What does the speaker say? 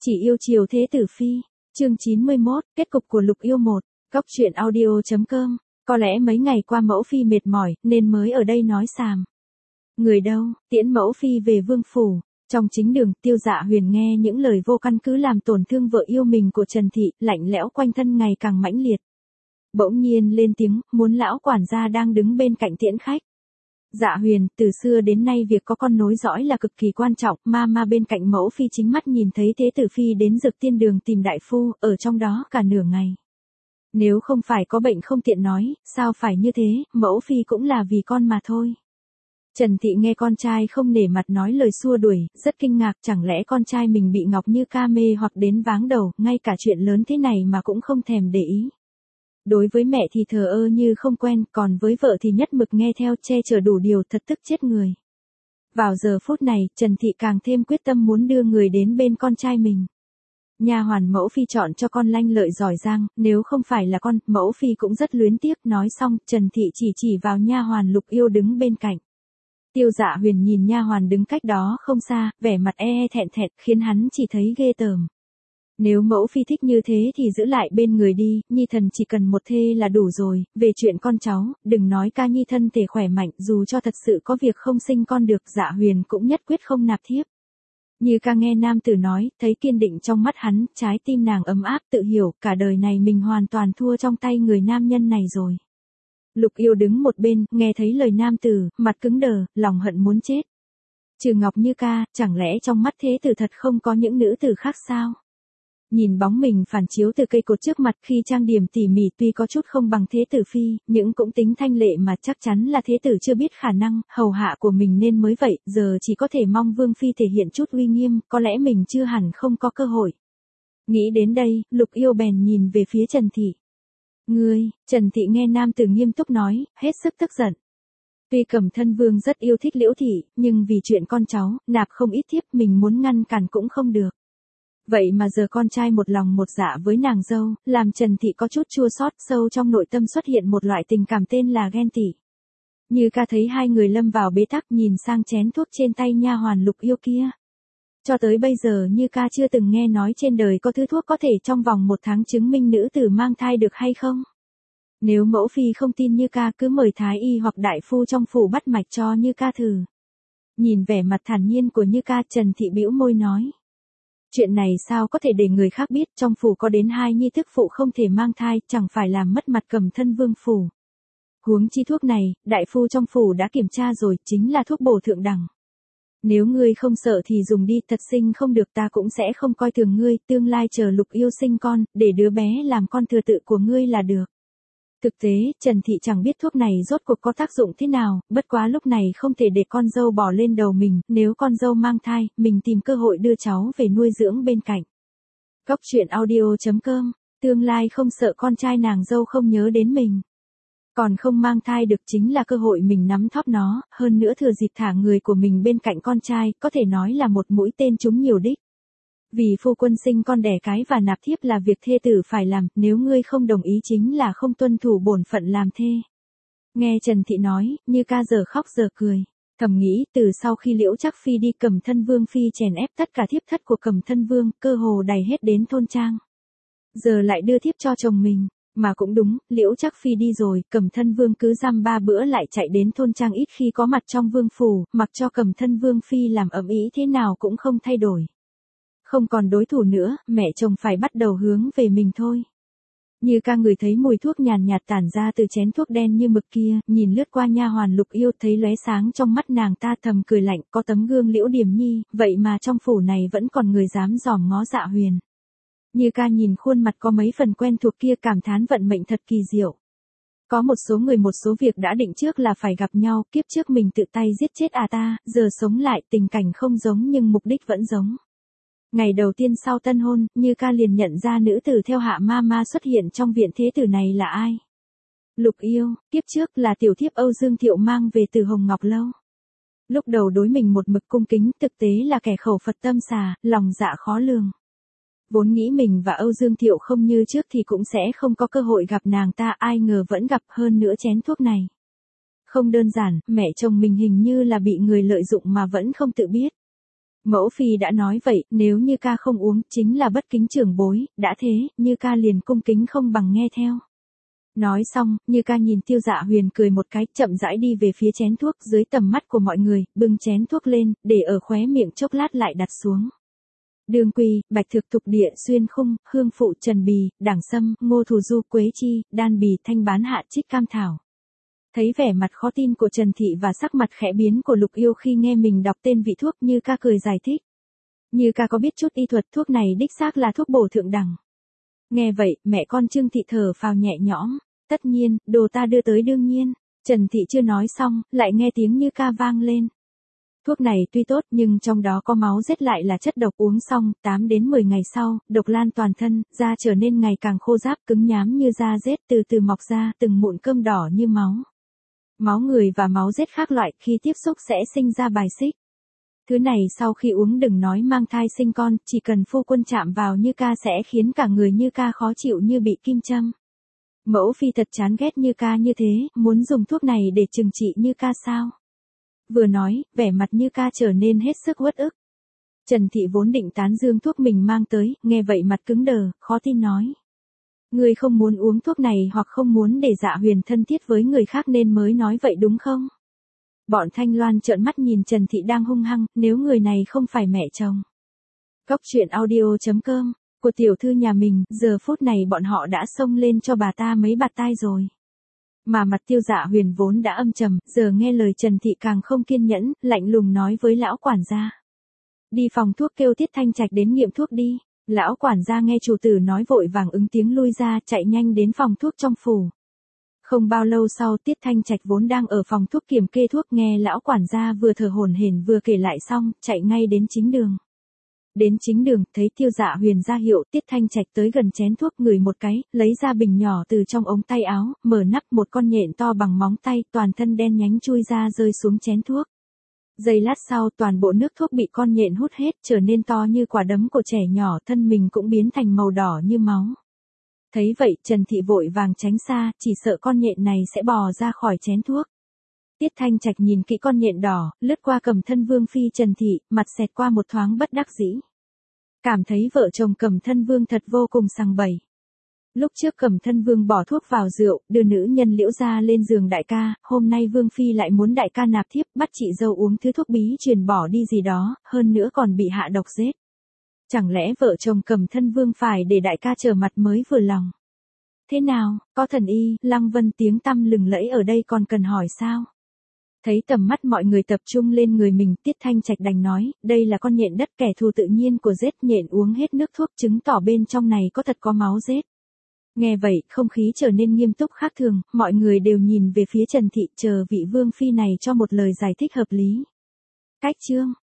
Chỉ yêu chiều thế tử phi, chương 91, kết cục của Lục Yêu 1, Góc truyện audio.com, có lẽ mấy ngày qua mẫu phi mệt mỏi, nên mới ở đây nói xàm. Người đâu, tiễn mẫu phi về vương phủ. Trong chính đường, Tiêu Dạ Huyền nghe những lời vô căn cứ làm tổn thương vợ yêu mình của Trần Thị, lạnh lẽo quanh thân ngày càng mãnh liệt. Bỗng nhiên lên tiếng, muốn lão quản gia đang đứng bên cạnh tiễn khách. Dạ Huyền, từ xưa đến nay việc có con nối dõi là cực kỳ quan trọng, ma bên cạnh mẫu phi chính mắt nhìn thấy thế tử phi đến Dược Tiên Đường tìm đại phu, ở trong đó cả nửa ngày. Nếu không phải có bệnh không tiện nói, sao phải như thế, mẫu phi cũng là vì con mà thôi. Trần Thị nghe con trai không nể mặt nói lời xua đuổi, rất kinh ngạc, chẳng lẽ con trai mình bị Ngọc Như Ca mê hoặc đến váng đầu, ngay cả chuyện lớn thế này mà cũng không thèm để ý. Đối với mẹ thì thờ ơ như không quen, còn với vợ thì nhất mực nghe theo, che chở đủ điều, thật tức chết người. Vào giờ phút này, Trần Thị càng thêm quyết tâm muốn đưa người đến bên con trai mình. Nha hoàn mẫu phi chọn cho con lanh lợi giỏi giang, nếu không phải là con, mẫu phi cũng rất luyến tiếc. Nói xong, Trần Thị chỉ vào nha hoàn Lục Yêu đứng bên cạnh. Tiêu Dạ Huyền nhìn nha hoàn đứng cách đó không xa, vẻ mặt thẹn thẹn, khiến hắn chỉ thấy ghê tởm. Nếu mẫu phi thích như thế thì giữ lại bên người đi, nhi thần chỉ cần một thê là đủ rồi, về chuyện con cháu, đừng nói ca nhi thân thể khỏe mạnh, dù cho thật sự có việc không sinh con được, Dạ Huyền cũng nhất quyết không nạp thiếp. Như ca nghe nam tử nói, thấy kiên định trong mắt hắn, trái tim nàng ấm áp tự hiểu, cả đời này mình hoàn toàn thua trong tay người nam nhân này rồi. Lục Yêu đứng một bên, nghe thấy lời nam tử, mặt cứng đờ, lòng hận muốn chết. Trừ Ngọc Như Ca, chẳng lẽ trong mắt thế tử thật không có những nữ tử khác sao? Nhìn bóng mình phản chiếu từ cây cột trước mặt khi trang điểm tỉ mỉ tuy có chút không bằng thế tử phi, nhưng cũng tính thanh lệ mà chắc chắn là thế tử chưa biết khả năng, hầu hạ của mình nên mới vậy, giờ chỉ có thể mong vương phi thể hiện chút uy nghiêm, có lẽ mình chưa hẳn không có cơ hội. Nghĩ đến đây, Lục Yêu bèn nhìn về phía Trần Thị. Ngươi, Trần Thị nghe nam tử nghiêm túc nói, hết sức tức giận. Tuy Cẩm Thân Vương rất yêu thích Liễu Thị, nhưng vì chuyện con cháu, nạp không ít thiếp, mình muốn ngăn cản cũng không được. Vậy mà giờ con trai một lòng một dạ với nàng dâu, làm Trần Thị có chút chua xót, sâu trong nội tâm xuất hiện một loại tình cảm tên là ghen tị. Như ca thấy hai người lâm vào bế tắc, nhìn sang chén thuốc trên tay nha hoàn Lục Yêu kia. Cho tới bây giờ Như ca chưa từng nghe nói trên đời có thứ thuốc có thể trong vòng 1 tháng chứng minh nữ tử mang thai được hay không. Nếu mẫu phi không tin Như ca cứ mời thái y hoặc đại phu trong phủ bắt mạch cho Như ca thử. Nhìn vẻ mặt thản nhiên của Như ca, Trần Thị bĩu môi nói. Chuyện này sao có thể để người khác biết, trong phủ có đến 2 nhi thức phụ không thể mang thai, chẳng phải làm mất mặt Cẩm Thân Vương phủ. Huống chi thuốc này, đại phu trong phủ đã kiểm tra rồi, chính là thuốc bổ thượng đẳng. Nếu ngươi không sợ thì dùng đi, thật sinh không được ta cũng sẽ không coi thường ngươi, tương lai chờ Lục Yêu sinh con, để đứa bé làm con thừa tự của ngươi là được. Thực tế, Trần Thị chẳng biết thuốc này rốt cuộc có tác dụng thế nào, bất quá lúc này không thể để con dâu bỏ lên đầu mình, nếu con dâu mang thai, mình tìm cơ hội đưa cháu về nuôi dưỡng bên cạnh. Góc truyện audio.com, tương lai không sợ con trai nàng dâu không nhớ đến mình. Còn không mang thai được chính là cơ hội mình nắm thóp nó, hơn nữa thừa dịp thả người của mình bên cạnh con trai, có thể nói là một mũi tên trúng nhiều đích. Vì phu quân sinh con đẻ cái và nạp thiếp là việc thê tử phải làm, nếu ngươi không đồng ý chính là không tuân thủ bổn phận làm thê. Nghe Trần Thị nói, Như ca giờ khóc giờ cười. Thầm nghĩ, từ sau khi Liễu Trác Phi đi, Cẩm Thân Vương Phi chèn ép tất cả thiếp thất của Cẩm Thân Vương, cơ hồ đầy hết đến thôn trang. Giờ lại đưa thiếp cho chồng mình. Mà cũng đúng, Liễu Trác Phi đi rồi, Cẩm Thân Vương cứ dăm 3 bữa lại chạy đến thôn trang, ít khi có mặt trong vương phủ, mặc cho Cẩm Thân Vương Phi làm ầm ĩ thế nào cũng không thay đổi. Không còn đối thủ nữa, mẹ chồng phải bắt đầu hướng về mình thôi. Như ca ngửi thấy mùi thuốc nhàn nhạt tản ra từ chén thuốc đen như mực kia, nhìn lướt qua nha hoàn Lục Yêu thấy lóe sáng trong mắt nàng ta, thầm cười lạnh, có tấm gương Liễu Điềm Nhi, vậy mà trong phủ này vẫn còn người dám dòm ngó Dạ Huyền. Như ca nhìn khuôn mặt có mấy phần quen thuộc kia, cảm thán vận mệnh thật kỳ diệu. Có một số người một số việc đã định trước là phải gặp nhau, kiếp trước mình tự tay giết chết ta, giờ sống lại tình cảnh không giống nhưng mục đích vẫn giống. Ngày đầu tiên sau tân hôn, Như ca liền nhận ra nữ tử theo hạ ma xuất hiện trong viện thế tử này là ai. Lục Yêu, kiếp trước là tiểu thiếp Âu Dương Thiệu mang về từ Hồng Ngọc Lâu. Lúc đầu đối mình một mực cung kính, thực tế là kẻ khẩu Phật tâm xà, lòng dạ khó lường. Vốn nghĩ mình và Âu Dương Thiệu không như trước thì cũng sẽ không có cơ hội gặp nàng ta, ai ngờ vẫn gặp, hơn nữa chén thuốc này. Không đơn giản, mẹ chồng mình hình như là bị người lợi dụng mà vẫn không tự biết. Mẫu phi đã nói vậy, nếu Như Ca không uống, chính là bất kính trưởng bối, đã thế, Như Ca liền cung kính không bằng nghe theo. Nói xong, Như Ca nhìn Tiêu Dạ Huyền cười một cái, chậm rãi đi về phía chén thuốc dưới tầm mắt của mọi người, bưng chén thuốc lên, để ở khóe miệng chốc lát lại đặt xuống. Đường Quỳ, Bạch Thực Thục Địa, Xuyên Khung, Hương Phụ, Trần Bì, Đảng Sâm, Ngô Thù Du, Quế Chi, Đan Bì, Thanh Bán Hạ, Trích Cam Thảo. Thấy vẻ mặt khó tin của Trần Thị và sắc mặt khẽ biến của Lục Yêu khi nghe mình đọc tên vị thuốc, Như Ca cười giải thích. Như Ca có biết chút y thuật, thuốc này đích xác là thuốc bổ thượng đẳng. Nghe vậy, mẹ con Trương Thị thở phào nhẹ nhõm. Tất nhiên, đồ ta đưa tới đương nhiên. Trần Thị chưa nói xong, lại nghe tiếng Như Ca vang lên. Thuốc này tuy tốt nhưng trong đó có máu rết lại là chất độc, uống xong, 8 đến 10 ngày sau, độc lan toàn thân, da trở nên ngày càng khô ráp cứng nhám như da rết, từ từ mọc ra từng mụn cơm đỏ như máu. Máu người và máu rết khác loại, khi tiếp xúc sẽ sinh ra bài xích. Thứ này sau khi uống đừng nói mang thai sinh con, chỉ cần phu quân chạm vào Như Ca sẽ khiến cả người Như Ca khó chịu như bị kim châm. Mẫu phi thật chán ghét Như Ca như thế, muốn dùng thuốc này để trừng trị Như Ca sao? Vừa nói, vẻ mặt Như Ca trở nên hết sức uất ức. Trần Thị vốn định tán dương thuốc mình mang tới, nghe vậy mặt cứng đờ, khó tin nói. Ngươi không muốn uống thuốc này hoặc không muốn để Dạ Huyền thân thiết với người khác nên mới nói vậy đúng không? Bọn Thanh Loan trợn mắt nhìn Trần Thị đang hung hăng, nếu người này không phải mẹ chồng. Cóc truyện audio.com, của tiểu thư nhà mình, giờ phút này bọn họ đã xông lên cho bà ta mấy bạt tai rồi. Mà mặt Tiêu Dạ Huyền vốn đã âm trầm, giờ nghe lời Trần Thị càng không kiên nhẫn, lạnh lùng nói với lão quản gia. Đi phòng thuốc kêu Tiết Thanh Trạch đến nghiệm thuốc đi. Lão quản gia nghe chủ tử nói vội vàng ứng tiếng lui ra, chạy nhanh đến phòng thuốc trong phủ. Không bao lâu sau, Tiết Thanh Trạch vốn đang ở phòng thuốc kiểm kê thuốc, nghe lão quản gia vừa thở hổn hển vừa kể lại xong, chạy ngay đến chính đường. Đến chính đường, thấy Tiêu Dạ Huyền ra hiệu, Tiết Thanh Trạch tới gần chén thuốc, ngửi một cái, lấy ra bình nhỏ từ trong ống tay áo, mở nắp, một con nhện to bằng móng tay, toàn thân đen nhánh chui ra rơi xuống chén thuốc. Giây lát sau, toàn bộ nước thuốc bị con nhện hút hết, trở nên to như quả đấm của trẻ nhỏ, thân mình cũng biến thành màu đỏ như máu. Thấy vậy, Trần Thị vội vàng tránh xa, chỉ sợ con nhện này sẽ bò ra khỏi chén thuốc. Tiết Thanh Trạch nhìn kỹ con nhện đỏ, lướt qua Cẩm Thân Vương phi Trần Thị, mặt xẹt qua một thoáng bất đắc dĩ. Cảm thấy vợ chồng Cẩm Thân Vương thật vô cùng sằng bậy. Lúc trước Cẩm Thân Vương bỏ thuốc vào rượu, đưa nữ nhân Liễu gia lên giường đại ca, hôm nay Vương phi lại muốn đại ca nạp thiếp, bắt chị dâu uống thứ thuốc bí truyền bỏ đi gì đó, hơn nữa còn bị hạ độc giết. Chẳng lẽ vợ chồng Cẩm Thân Vương phải để đại ca trở mặt mới vừa lòng? Thế nào, có thần y, Lăng Vân tiếng tăm lừng lẫy ở đây còn cần hỏi sao? Thấy tầm mắt mọi người tập trung lên người mình, Tiết Thanh Trạch đành nói, đây là con nhện đất, kẻ thù tự nhiên của rết, nhện uống hết nước thuốc, chứng tỏ bên trong này có thật có máu rết. Nghe vậy, không khí trở nên nghiêm túc khác thường, mọi người đều nhìn về phía Trần Thị, chờ vị vương phi này cho một lời giải thích hợp lý. Cách chương